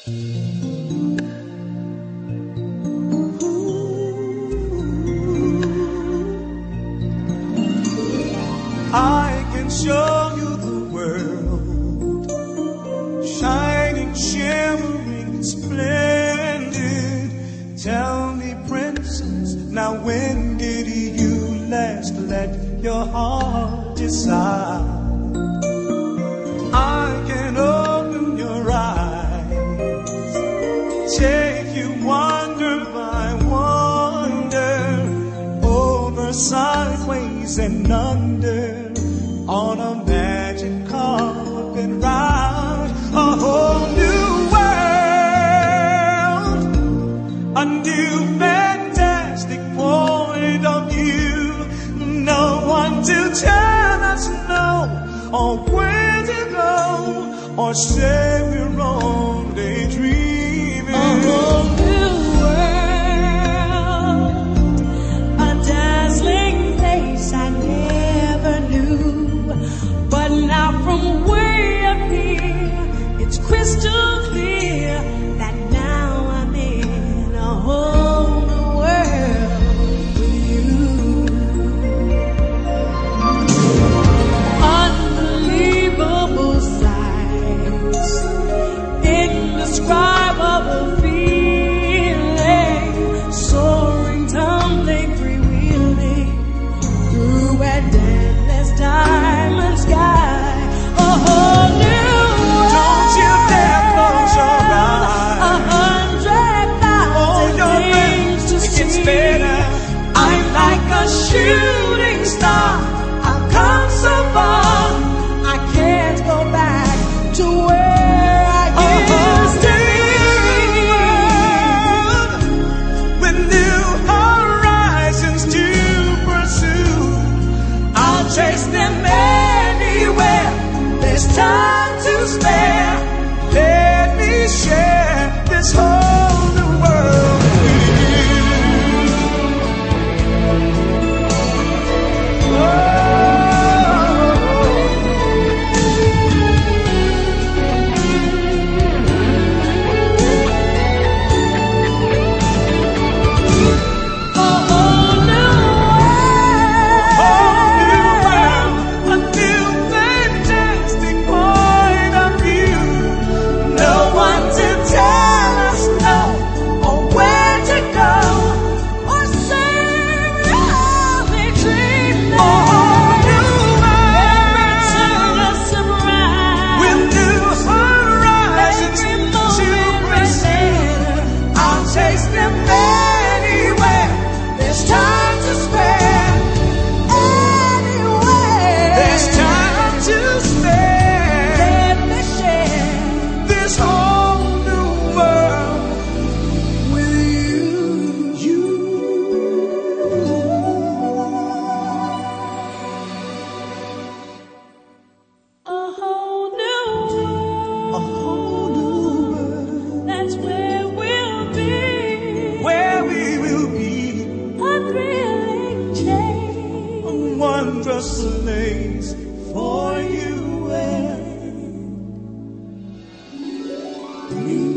I can show you the world, shining, shimmering, splendid. Tell me, princess, now when did you last let your heart decide? I can open your eyes, take you wonder by wonder, over, sideways, and under, on a magic carpet ride, a whole new world, a new fantastic point of view. No one to tell us no, or where to go, or say we're only dreaming. A whole new world, a dazzling place I never knew. But now from way up here, it's crystal clear that now I'm in a whole new world with you. Unbelievable sights, indescribable feeling, soaring, tumbling, freewheeling through an endless diamond sky. A whole new world. Don't you dare close your eyes. 100,000 things to see. It gets better. I'm like a shooting star. I've come so far. I can't go back to where I used to be. With new horizons to pursue, I'll chase them anywhere. There's time to spare. Let me share this whole new world with you. Oh. A whole new world, a new fantastic point of view. No one to tell us no, or where to go, or say we're only dreaming. A whole new world, with new horizons to pursue. I'll chase them anywhere. There's time to spare. Anywhere. There's time to spare. Let me share this whole new world with you. A whole new world. A whole new world. That's where we'll be. Where we will be. A thrilling change. A wondrous place for you and me.